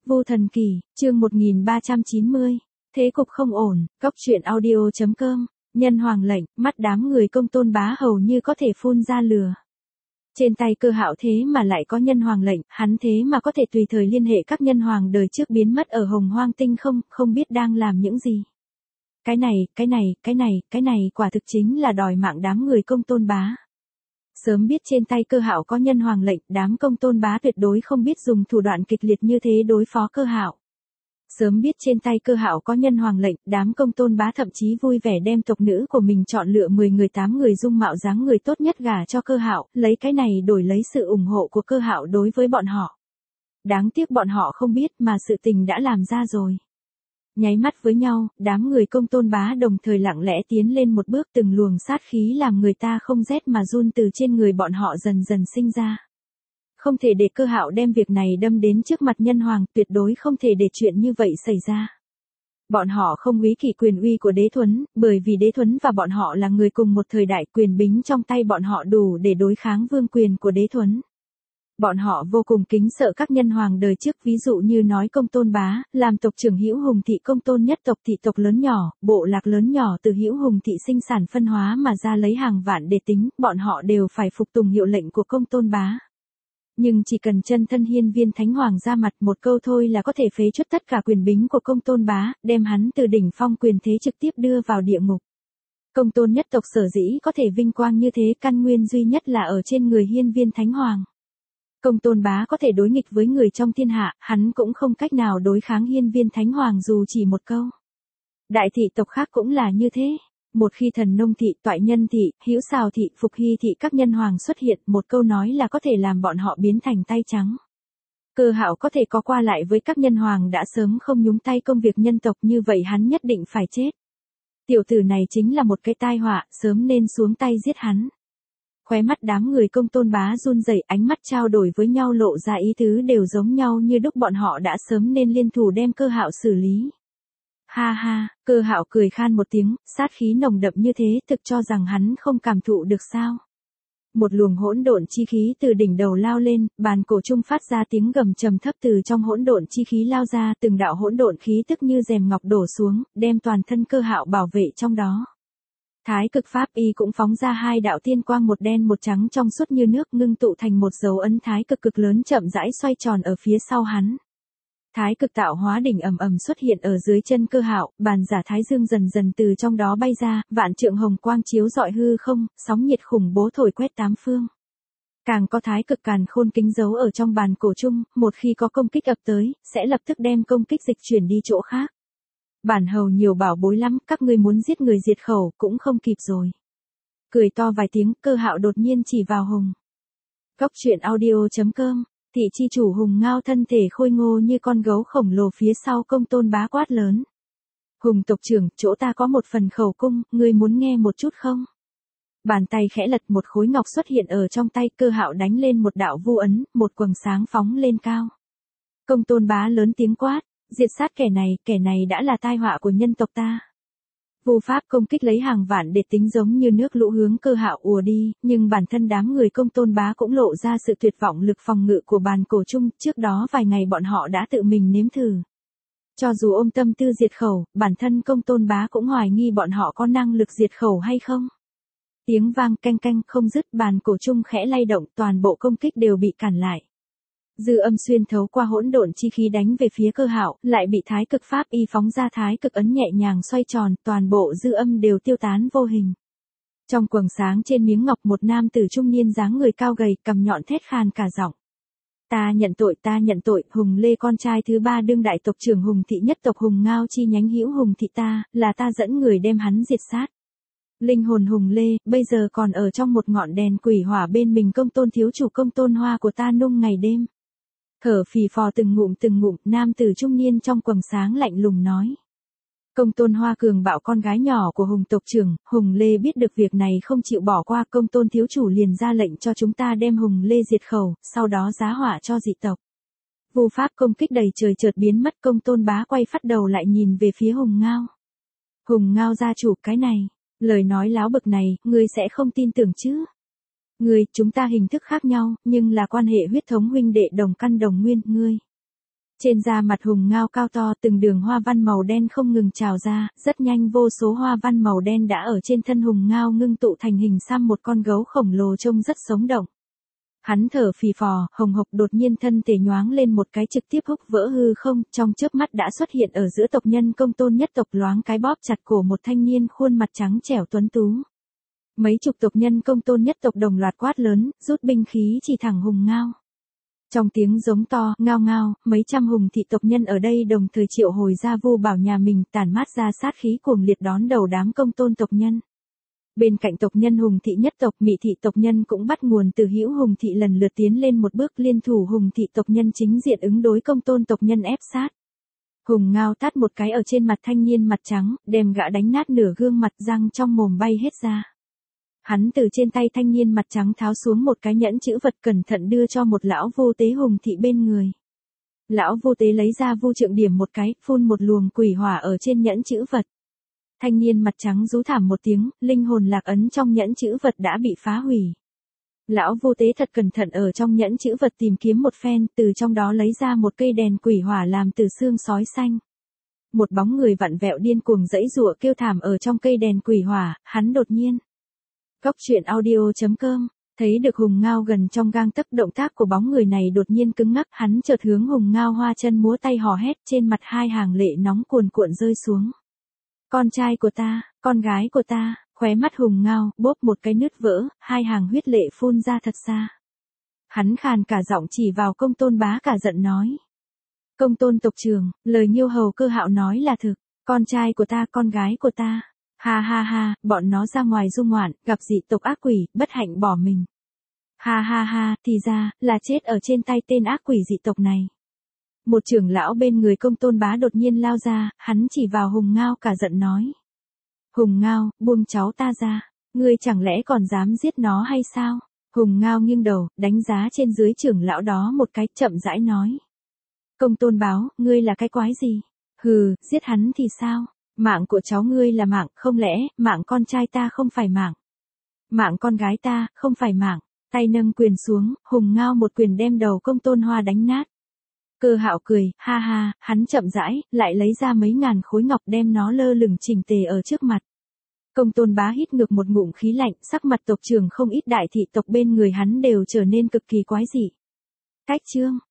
Vu Thần Kỳ, chương 1390. Thế cục không ổn, Cóc truyện audio.com. Nhân hoàng lệnh, mắt đám người Công Tôn Bá hầu như có thể phun ra lửa. Trên tay Cơ Hạo thế mà lại có nhân hoàng lệnh, hắn thế mà có thể tùy thời liên hệ các nhân hoàng đời trước biến mất ở Hồng Hoang Tinh không biết đang làm những gì. Cái này quả thực chính là đòi mạng đám người Công Tôn Bá. Sớm biết trên tay Cơ Hạo có nhân hoàng lệnh, đám Công Tôn Bá tuyệt đối không biết dùng thủ đoạn kịch liệt như thế đối phó Cơ Hạo. Sớm biết trên tay Cơ Hạo có nhân hoàng lệnh, đám Công Tôn Bá thậm chí vui vẻ đem tộc nữ của mình chọn lựa 10 người 8 người dung mạo dáng người tốt nhất gả cho Cơ Hạo, lấy cái này đổi lấy sự ủng hộ của Cơ Hạo đối với bọn họ. Đáng tiếc bọn họ không biết mà sự tình đã làm ra rồi. Nháy mắt với nhau, đám người Công Tôn Bá đồng thời lặng lẽ tiến lên một bước, từng luồng sát khí làm người ta không rét mà run từ trên người bọn họ dần dần sinh ra. Không thể để Cơ Hạo đem việc này đâm đến trước mặt nhân hoàng, tuyệt đối không thể để chuyện như vậy xảy ra. Bọn họ không úy kỷ quyền uy của Đế Thuấn, bởi vì Đế Thuấn và bọn họ là người cùng một thời đại, quyền bính trong tay bọn họ đủ để đối kháng vương quyền của Đế Thuấn. Bọn họ vô cùng kính sợ các nhân hoàng đời trước, ví dụ như nói Công Tôn Bá, làm tộc trưởng Hữu Hùng thị Công Tôn nhất tộc, thị tộc lớn nhỏ, bộ lạc lớn nhỏ từ Hữu Hùng thị sinh sản phân hóa mà ra lấy hàng vạn để tính, bọn họ đều phải phục tùng hiệu lệnh của Công Tôn Bá. Nhưng chỉ cần chân thân hiên viên thánh hoàng ra mặt một câu thôi là có thể phế truất tất cả quyền bính của Công Tôn Bá, đem hắn từ đỉnh phong quyền thế trực tiếp đưa vào địa ngục. Công Tôn nhất tộc sở dĩ có thể vinh quang như thế, căn nguyên duy nhất là ở trên người hiên viên thánh hoàng. Công Tôn Bá có thể đối nghịch với người trong thiên hạ, hắn cũng không cách nào đối kháng hiên viên thánh hoàng dù chỉ một câu. Đại thị tộc khác cũng là như thế. Một khi Thần Nông thị, Toại Nhân thị, Hữu Sào thị, Phục Hy thị các nhân hoàng xuất hiện, một câu nói là có thể làm bọn họ biến thành tay trắng. Cơ Hạo có thể có qua lại với các nhân hoàng đã sớm không nhúng tay công việc nhân tộc, như vậy hắn nhất định phải chết. Tiểu tử này chính là một cái tai họa, sớm nên xuống tay giết hắn. Khóe mắt đám người Công Tôn Bá run rẩy, ánh mắt trao đổi với nhau lộ ra ý tứ đều giống nhau như đúc, bọn họ đã sớm nên liên thủ đem Cơ Hạo xử lý. Ha ha, Cơ Hạo cười khan một tiếng, sát khí nồng đậm như thế, thực cho rằng hắn không cảm thụ được sao? Một luồng hỗn độn chi khí từ đỉnh đầu lao lên, bàn cổ trung phát ra tiếng gầm trầm thấp, từ trong hỗn độn chi khí lao ra, từng đạo hỗn độn khí tức như rèm ngọc đổ xuống, đem toàn thân Cơ Hạo bảo vệ trong đó. Thái cực pháp y cũng phóng ra hai đạo tiên quang, một đen một trắng trong suốt như nước, ngưng tụ thành một dấu ấn thái cực cực lớn chậm rãi xoay tròn ở phía sau hắn. Thái cực tạo hóa đỉnh ầm ầm xuất hiện ở dưới chân Cơ Hạo, bàn giả thái dương dần dần từ trong đó bay ra, vạn trượng hồng quang chiếu rọi hư không, sóng nhiệt khủng bố thổi quét tám phương. Càng có thái cực càn khôn kính giấu ở trong bàn cổ chung, một khi có công kích ập tới, sẽ lập tức đem công kích dịch chuyển đi chỗ khác. Bản hầu nhiều bảo bối lắm, các ngươi muốn giết người diệt khẩu, cũng không kịp rồi. Cười to vài tiếng, Cơ Hạo đột nhiên chỉ vào Hùng. Cóc truyện audio.com. Thị chi chủ Hùng Ngao thân thể khôi ngô như con gấu khổng lồ phía sau Công Tôn Bá quát lớn. Hùng tộc trưởng, chỗ ta có một phần khẩu cung, ngươi muốn nghe một chút không? Bàn tay khẽ lật, một khối ngọc xuất hiện ở trong tay, Cơ Hạo đánh lên một đạo vu ấn, một quầng sáng phóng lên cao. Công Tôn Bá lớn tiếng quát, diệt sát kẻ này đã là tai họa của nhân tộc ta. Vu pháp công kích lấy hàng vạn để tính giống như nước lũ hướng Cơ Hạo ùa đi, nhưng bản thân đám người Công Tôn Bá cũng lộ ra sự tuyệt vọng, lực phòng ngự của bàn cổ chung, trước đó vài ngày bọn họ đã tự mình nếm thử. Cho dù ôm tâm tư diệt khẩu, bản thân Công Tôn Bá cũng hoài nghi bọn họ có năng lực diệt khẩu hay không. Tiếng vang canh canh không dứt, bàn cổ chung khẽ lay động, toàn bộ công kích đều bị cản lại. Dư âm xuyên thấu qua hỗn độn chi khí đánh về phía Cơ Hạo, lại bị thái cực pháp y phóng ra thái cực ấn nhẹ nhàng xoay tròn, toàn bộ dư âm đều tiêu tán vô hình. Trong quầng sáng trên miếng ngọc, một nam tử trung niên dáng người cao gầy, cằm nhọn thét khan cả giọng. Ta nhận tội, Hùng Lê con trai thứ ba đương đại tộc trưởng Hùng thị nhất tộc Hùng Ngao chi nhánh Hữu Hùng thị, là ta dẫn người đem hắn diệt sát. Linh hồn Hùng Lê, bây giờ còn ở trong một ngọn đèn quỷ hỏa bên mình Công Tôn thiếu chủ Công Tôn Hoa của ta nung ngày đêm. Thở phì phò từng ngụm, nam tử trung niên trong quầng sáng lạnh lùng nói. Công Tôn Hoa cường bạo con gái nhỏ của Hùng tộc trưởng, Hùng Lê biết được việc này không chịu bỏ qua, Công Tôn thiếu chủ liền ra lệnh cho chúng ta đem Hùng Lê diệt khẩu, sau đó giá họa cho dị tộc. Vu pháp công kích đầy trời chợt biến mất, Công Tôn Bá quay phát đầu lại nhìn về phía Hùng Ngao. Hùng Ngao gia chủ, cái này, lời nói láo bực này, ngươi sẽ không tin tưởng chứ? Chúng ta hình thức khác nhau, nhưng là quan hệ huyết thống huynh đệ đồng căn đồng nguyên, ngươi. Trên da mặt Hùng Ngao cao to, từng đường hoa văn màu đen không ngừng trào ra, rất nhanh vô số hoa văn màu đen đã ở trên thân Hùng Ngao ngưng tụ thành hình xăm một con gấu khổng lồ trông rất sống động. Hắn thở phì phò, hồng hộc đột nhiên thân thể nhoáng lên một cái trực tiếp húc vỡ hư không, trong chớp mắt đã xuất hiện ở giữa tộc nhân Công Tôn nhất tộc, loáng cái bóp chặt cổ một thanh niên khuôn mặt trắng trẻo tuấn tú. Mấy chục tộc nhân Công Tôn nhất tộc đồng loạt quát lớn, rút binh khí chỉ thẳng Hùng Ngao. Trong tiếng giống to, ngao ngao, mấy trăm hùng thị tộc nhân ở đây đồng thời triệu hồi ra Vu Bảo nhà mình, tản mát ra sát khí cuồng liệt đón đầu đám Công Tôn tộc nhân. Bên cạnh tộc nhân Hùng thị nhất tộc, Mị thị tộc nhân cũng bắt nguồn từ Hữu Hùng thị lần lượt tiến lên một bước, liên thủ Hùng thị tộc nhân chính diện ứng đối Công Tôn tộc nhân ép sát. Hùng Ngao tát một cái ở trên mặt thanh niên mặt trắng, đem gã đánh nát nửa gương mặt, răng trong mồm bay hết ra. Hắn từ trên tay thanh niên mặt trắng tháo xuống một cái nhẫn chữ vật, cẩn thận đưa cho một lão vô tế Hùng thị bên người. Lão vô tế lấy ra vu trượng điểm một cái, phun một luồng quỷ hỏa ở trên nhẫn chữ vật. Thanh niên mặt trắng rú thảm một tiếng, linh hồn lạc ấn trong nhẫn chữ vật đã bị phá hủy. Lão vô tế thật cẩn thận ở trong nhẫn chữ vật tìm kiếm một phen, từ trong đó lấy ra một cây đèn quỷ hỏa làm từ xương sói xanh. Một bóng người vặn vẹo điên cuồng giãy giụa kêu thảm ở trong cây đèn quỷ hỏa, hắn đột nhiên. Cóc truyện audio.com, thấy được Hùng Ngao gần trong gang tấc, động tác của bóng người này đột nhiên cứng ngắc, hắn chợt hướng Hùng Ngao hoa chân múa tay hò hét, trên mặt hai hàng lệ nóng cuồn cuộn rơi xuống. Con trai của ta, con gái của ta, khóe mắt Hùng Ngao bốp một cái nứt vỡ, hai hàng huyết lệ phun ra thật xa. Hắn khàn cả giọng chỉ vào Công Tôn Bá cả giận nói. Công Tôn tộc trưởng, lời Nhiêu hầu Cơ Hạo nói là thực, con trai của ta, con gái của ta. Ha ha ha, bọn nó ra ngoài du ngoạn, gặp dị tộc ác quỷ, bất hạnh bỏ mình. Ha ha ha, thì ra, là chết ở trên tay tên ác quỷ dị tộc này. Một trưởng lão bên người Công Tôn Bá đột nhiên lao ra, hắn chỉ vào Hùng Ngao cả giận nói. Hùng Ngao, buông cháu ta ra, ngươi chẳng lẽ còn dám giết nó hay sao? Hùng Ngao nghiêng đầu, đánh giá trên dưới trưởng lão đó một cái, chậm rãi nói. Công Tôn Báo, ngươi là cái quái gì? Hừ, giết hắn thì sao? Mạng của cháu ngươi là mạng, không lẽ, mạng con trai ta không phải mạng? Mạng con gái ta, không phải mạng. Tay nâng quyền xuống, Hùng Ngao một quyền đem đầu Công Tôn Hoa đánh nát. Cơ Hạo cười, ha ha, hắn chậm rãi, lại lấy ra mấy ngàn khối ngọc đem nó lơ lửng chỉnh tề ở trước mặt. Công Tôn Bá hít ngược một ngụm khí lạnh, sắc mặt tộc trưởng không ít đại thị tộc bên người hắn đều trở nên cực kỳ quái dị. Cách chương.